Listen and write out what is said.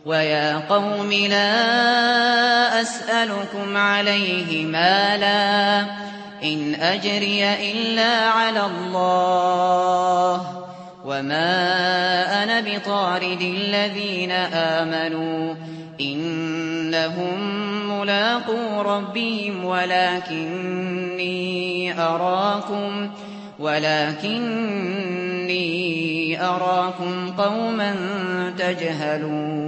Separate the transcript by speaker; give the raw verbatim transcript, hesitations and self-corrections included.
Speaker 1: وَيَا قَوْمِ لَا أَسْأَلُكُمْ عَلَيْهِ مَالًا ۖ إِنْ أَجْرِيَ إِلَّا عَلَى اللَّهِ ۖ وَمَا أَنَا بِطَارِدِ الَّذِينَ آمَنُوا ۚ إِنَّهُم مُّلَاقُو رَبِّهِمْ وَلَٰكِنِّي أَرَاكُمْ وَلَٰكِنِّي أَرَاكُمْ قَوْمًا تَجْهَلُونَ